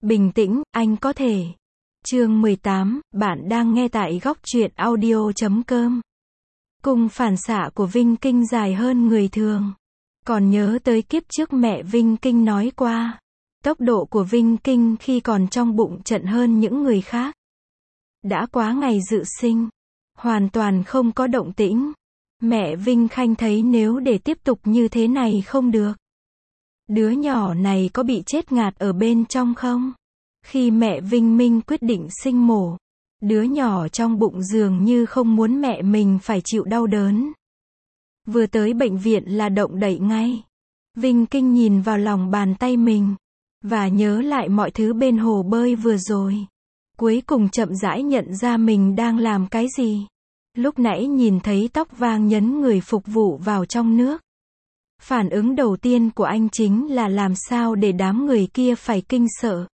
Bình tĩnh, anh có thể. Chương 18, bạn đang nghe tại góc truyện audio.com. Cung phản xạ của Vinh Kinh dài hơn người thường. Còn nhớ tới kiếp trước mẹ Vinh Kinh nói qua, tốc độ của Vinh Kinh khi còn trong bụng chậm hơn những người khác. Đã quá ngày dự sinh, hoàn toàn không có động tĩnh. Mẹ Vinh Khanh thấy nếu để tiếp tục như thế này không được. Đứa nhỏ này có bị chết ngạt ở bên trong không? Khi mẹ Vinh Minh quyết định sinh mổ, đứa nhỏ trong bụng dường như không muốn mẹ mình phải chịu đau đớn. Vừa tới bệnh viện là động đậy ngay. Vinh Kinh nhìn vào lòng bàn tay mình, và nhớ lại mọi thứ bên hồ bơi vừa rồi. Cuối cùng chậm rãi nhận ra mình đang làm cái gì. Lúc nãy nhìn thấy tóc vàng nhấn người phục vụ vào trong nước. Phản ứng đầu tiên của anh chính là làm sao để đám người kia phải kinh sợ.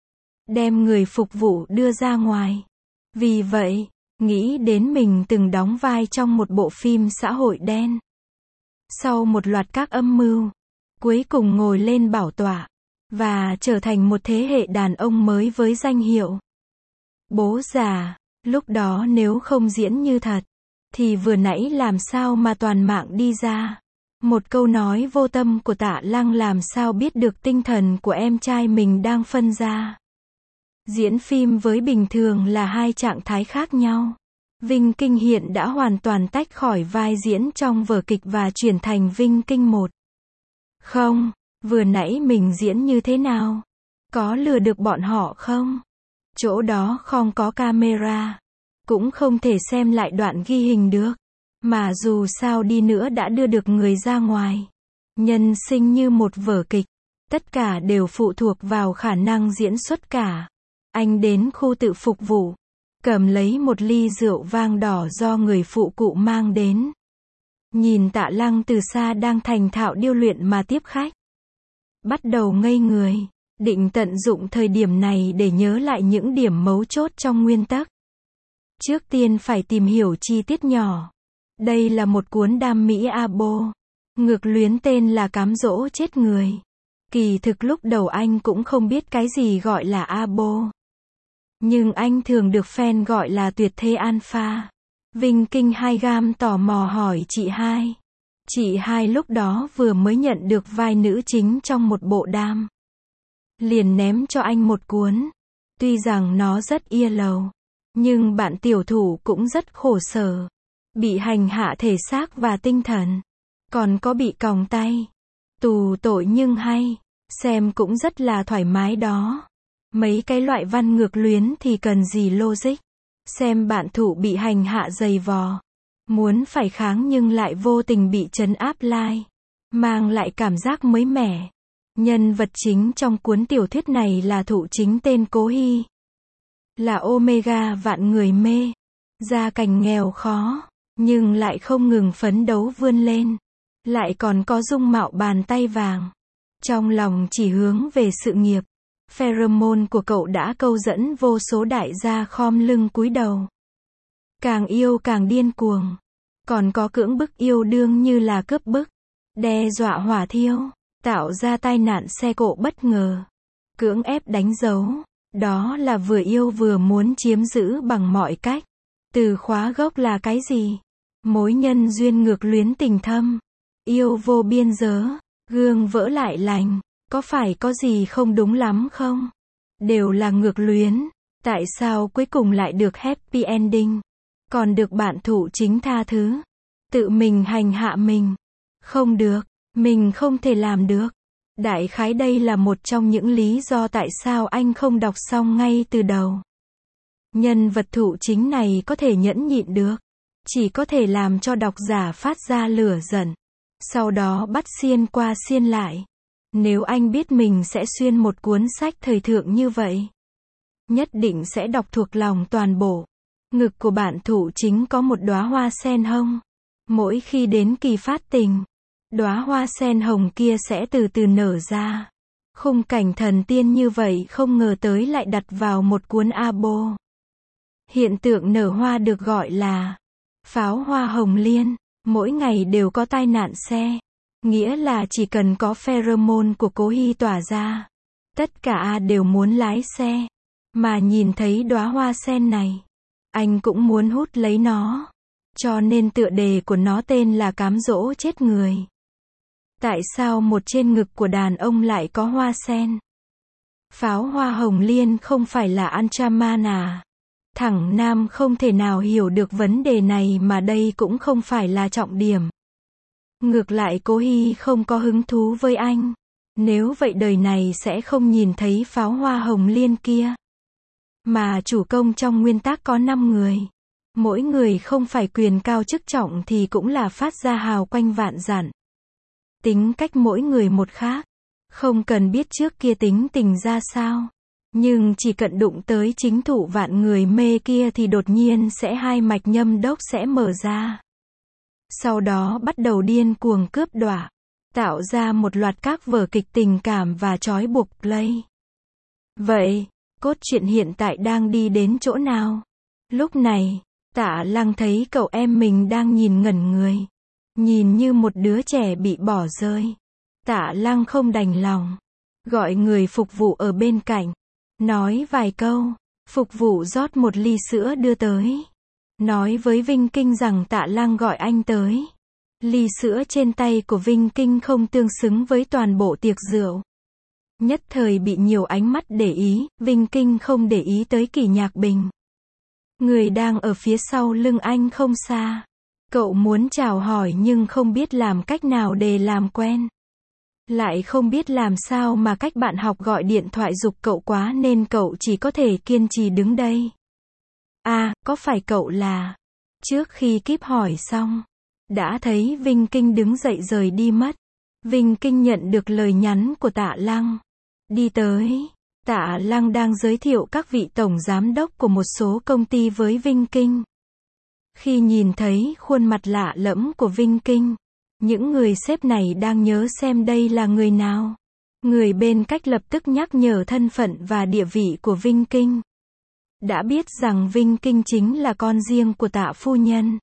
Đem người phục vụ đưa ra ngoài. Vì vậy, nghĩ đến mình từng đóng vai trong một bộ phim xã hội đen. Sau một loạt các âm mưu, cuối cùng ngồi lên bảo tọa, và trở thành một thế hệ đàn ông mới với danh hiệu bố già. Lúc đó nếu không diễn như thật, thì vừa nãy làm sao mà toàn mạng đi ra. Một câu nói vô tâm của Tạ Lăng làm sao biết được tinh thần của em trai mình đang phân ra. Diễn phim với bình thường là hai trạng thái khác nhau. Vinh Kinh hiện đã hoàn toàn tách khỏi vai diễn trong vở kịch và chuyển thành Vinh Kinh một. Không, vừa nãy mình diễn như thế nào? Có lừa được bọn họ không? Chỗ đó không có camera, cũng không thể xem lại đoạn ghi hình được. Mà dù sao đi nữa đã đưa được người ra ngoài. Nhân sinh như một vở kịch, tất cả đều phụ thuộc vào khả năng diễn xuất cả. Anh đến khu tự phục vụ, cầm lấy một ly rượu vang đỏ do người phụ cụ mang đến. Nhìn Tạ Lăng từ xa đang thành thạo điêu luyện mà tiếp khách. Bắt đầu ngây người, định tận dụng thời điểm này để nhớ lại những điểm mấu chốt trong nguyên tắc. Trước tiên phải tìm hiểu chi tiết nhỏ. Đây là một cuốn đam mỹ abo. Ngược luyến tên là cám dỗ chết người. Kỳ thực lúc đầu anh cũng không biết cái gì gọi là abo. Nhưng anh thường được fan gọi là tuyệt thế alpha. Vinh Kinh 2 gam tò mò hỏi chị hai. Chị hai lúc đó vừa mới nhận được vai nữ chính trong một bộ đam. Liền ném cho anh một cuốn. Tuy rằng nó rất yellow, nhưng bạn tiểu thủ cũng rất khổ sở. Bị hành hạ thể xác và tinh thần. Còn có bị còng tay. Tù tội nhưng hay. Xem cũng rất là thoải mái đó. Mấy cái loại văn ngược luyến thì cần gì logic. Xem bạn thủ bị hành hạ dày vò. Muốn phải kháng nhưng lại vô tình bị trấn áp lai. Mang lại cảm giác mới mẻ. Nhân vật chính trong cuốn tiểu thuyết này là thủ chính tên Cố Hy. Là Omega vạn người mê. Gia cảnh nghèo khó. Nhưng lại không ngừng phấn đấu vươn lên. Lại còn có dung mạo bàn tay vàng. Trong lòng chỉ hướng về sự nghiệp. Pheromone của cậu đã câu dẫn vô số đại gia khom lưng cúi đầu. Càng yêu càng điên cuồng. Còn có cưỡng bức yêu đương như là cướp bức, đe dọa hỏa thiêu, tạo ra tai nạn xe cộ bất ngờ, cưỡng ép đánh dấu. Đó là vừa yêu vừa muốn chiếm giữ bằng mọi cách. Từ khóa gốc là cái gì? Mối nhân duyên ngược luyến tình thâm. Yêu vô biên giới. Gương vỡ lại lành. Có phải có gì không đúng lắm không? Đều là ngược luyến. Tại sao cuối cùng lại được happy ending? Còn được bạn thủ chính tha thứ. Tự mình hành hạ mình. Không được. Mình không thể làm được. Đại khái đây là một trong những lý do tại sao anh không đọc xong ngay từ đầu. Nhân vật thủ chính này có thể nhẫn nhịn được. Chỉ có thể làm cho độc giả phát ra lửa giận. Sau đó bắt xiên qua xiên lại. Nếu anh biết mình sẽ xuyên một cuốn sách thời thượng như vậy, nhất định sẽ đọc thuộc lòng toàn bộ. Ngực của bạn thủ chính có một đóa hoa sen hồng. Mỗi khi đến kỳ phát tình, đóa hoa sen hồng kia sẽ từ từ nở ra. Khung cảnh thần tiên như vậy không ngờ tới lại đặt vào một cuốn abo. Hiện tượng nở hoa được gọi là pháo hoa hồng liên. Mỗi ngày đều có tai nạn xe. Nghĩa là chỉ cần có pheromone của Cố Hy tỏa ra, Tất cả đều muốn lái xe. Mà nhìn thấy đóa hoa sen này, anh cũng muốn hút lấy nó. Cho nên tựa đề của nó tên là Cám dỗ chết người. Tại sao một trên ngực của đàn ông lại có hoa sen? Pháo hoa hồng liên không phải là Antraman à? Thẳng Nam không thể nào hiểu được vấn đề này mà đây cũng không phải là trọng điểm. Ngược lại Cố Hy không có hứng thú với anh. Nếu vậy đời này sẽ không nhìn thấy pháo hoa hồng liên kia. Mà chủ công trong nguyên tắc có 5 người. Mỗi người không phải quyền cao chức trọng thì cũng là phát ra hào quanh vạn dặn. Tính cách mỗi người một khác. Không cần biết trước kia tính tình ra sao. Nhưng chỉ cận đụng tới chính thủ vạn người mê kia thì đột nhiên sẽ hai mạch nhâm đốc sẽ mở ra. Sau đó bắt đầu điên cuồng cướp đoạt. Tạo ra một loạt các vở kịch tình cảm và trói buộc play. Vậy, cốt truyện hiện tại đang đi đến chỗ nào? Lúc này, Tạ Lăng thấy cậu em mình đang nhìn ngẩn người. Nhìn như một đứa trẻ bị bỏ rơi. Tạ Lăng không đành lòng. Gọi người phục vụ ở bên cạnh. Nói vài câu. Phục vụ rót một ly sữa đưa tới. Nói với Vinh Kinh rằng Tạ Lăng gọi anh tới. Ly sữa trên tay của Vinh Kinh không tương xứng với toàn bộ tiệc rượu. Nhất thời bị nhiều ánh mắt để ý, Vinh Kinh không để ý tới Kỷ Nhạc Bình. Người đang ở phía sau lưng anh không xa. Cậu muốn chào hỏi nhưng không biết làm cách nào để làm quen. Lại không biết làm sao mà cách bạn học gọi điện thoại giục cậu quá nên cậu chỉ có thể kiên trì đứng đây. À, có phải cậu là... Trước khi kíp hỏi xong, đã thấy Vinh Kinh đứng dậy rời đi mất. Vinh Kinh nhận được lời nhắn của Tạ Lăng. Đi tới, Tạ Lăng đang giới thiệu các vị tổng giám đốc của một số công ty với Vinh Kinh. Khi nhìn thấy khuôn mặt lạ lẫm của Vinh Kinh, những người sếp này đang nhớ xem đây là người nào. Người bên cách lập tức nhắc nhở thân phận và địa vị của Vinh Kinh. Đã biết rằng Vinh Kinh chính là con riêng của Tạ phu nhân.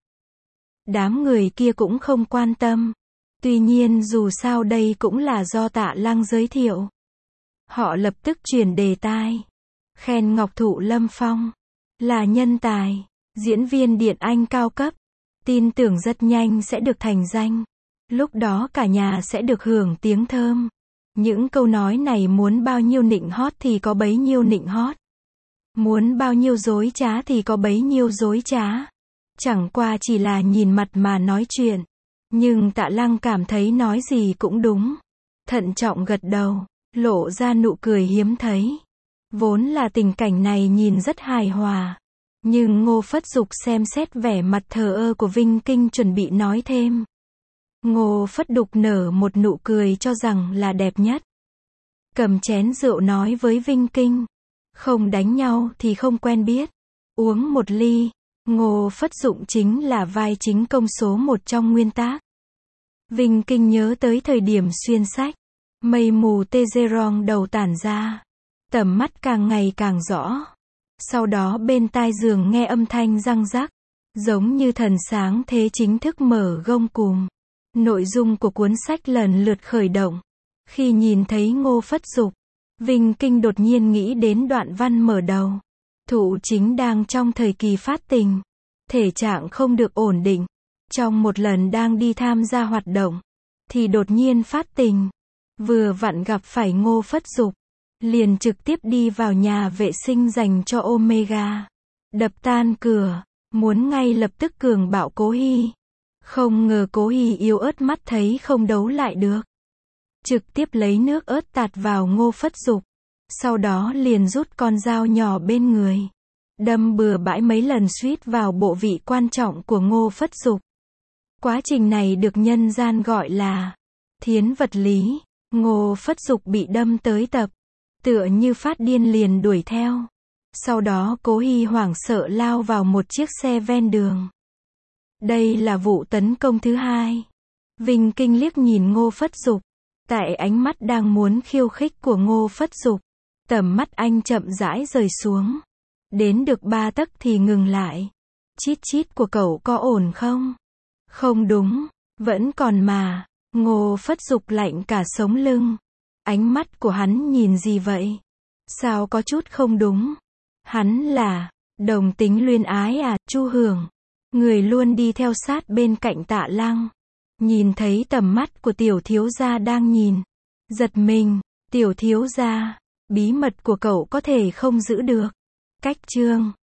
Đám người kia cũng không quan tâm. Tuy nhiên dù sao đây cũng là do Tạ Lăng giới thiệu. Họ lập tức chuyển đề tài. Khen Ngọc Thụ Lâm Phong. Là nhân tài. Diễn viên điện ảnh cao cấp. Tin tưởng rất nhanh sẽ được thành danh. Lúc đó cả nhà sẽ được hưởng tiếng thơm. Những câu nói này muốn bao nhiêu nịnh hót thì có bấy nhiêu nịnh hót. Muốn bao nhiêu dối trá thì có bấy nhiêu dối trá. Chẳng qua chỉ là nhìn mặt mà nói chuyện. Nhưng Tạ Lăng cảm thấy nói gì cũng đúng. Thận trọng gật đầu, lộ ra nụ cười hiếm thấy. Vốn là tình cảnh này nhìn rất hài hòa. Nhưng Ngô Phất Dục xem xét vẻ mặt thờ ơ của Vinh Kinh chuẩn bị nói thêm. Ngô Phất Dục nở một nụ cười cho rằng là đẹp nhất. Cầm chén rượu nói với Vinh Kinh. Không đánh nhau thì không quen biết. Uống một ly. Ngô Phất Dụng chính là vai chính công số 1 trong nguyên tác. Vinh Kinh nhớ tới thời điểm xuyên sách. Mây mù Tezeron đầu tản ra. Tầm mắt càng ngày càng rõ. Sau đó bên tai giường nghe âm thanh răng rắc. Giống như thần sáng thế chính thức mở gông cùm. Nội dung của cuốn sách lần lượt khởi động. Khi nhìn thấy Ngô Phất Dục, Vinh Kinh đột nhiên nghĩ đến đoạn văn mở đầu. Thụ chính đang trong thời kỳ phát tình. Thể trạng không được ổn định. Trong một lần đang đi tham gia hoạt động, thì đột nhiên phát tình. Vừa vặn gặp phải Ngô Phất Dục. Liền trực tiếp đi vào nhà vệ sinh dành cho Omega. Đập tan cửa. Muốn ngay lập tức cường bạo Cố Hy. Không ngờ Cố Hy yếu ớt mắt thấy không đấu lại được. Trực tiếp lấy nước ớt tạt vào Ngô Phất Dục. Sau đó liền rút con dao nhỏ bên người. Đâm bừa bãi mấy lần suýt vào bộ vị quan trọng của Ngô Phất Dục. Quá trình này được nhân gian gọi là thiến vật lý. Ngô Phất Dục bị đâm tới tập. Tựa như phát điên liền đuổi theo. Sau đó Cố Hy hoảng sợ lao vào một chiếc xe ven đường. Đây là vụ tấn công thứ hai. Vinh Kinh liếc nhìn Ngô Phất Dục. Tại ánh mắt đang muốn khiêu khích của Ngô Phất Dục, tầm mắt anh chậm rãi rời xuống. Đến được 3 tấc thì ngừng lại. Chít chít của cậu có ổn không? Không đúng, vẫn còn mà. Ngô Phất Dục lạnh cả sống lưng. Ánh mắt của hắn nhìn gì vậy? Sao có chút không đúng? Hắn là đồng tính luyến ái à? Chu Hưởng, người luôn đi theo sát bên cạnh Tạ Lăng, nhìn thấy tầm mắt của tiểu thiếu gia đang nhìn, giật mình. Tiểu thiếu gia, bí mật của cậu có thể không giữ được. Cách chương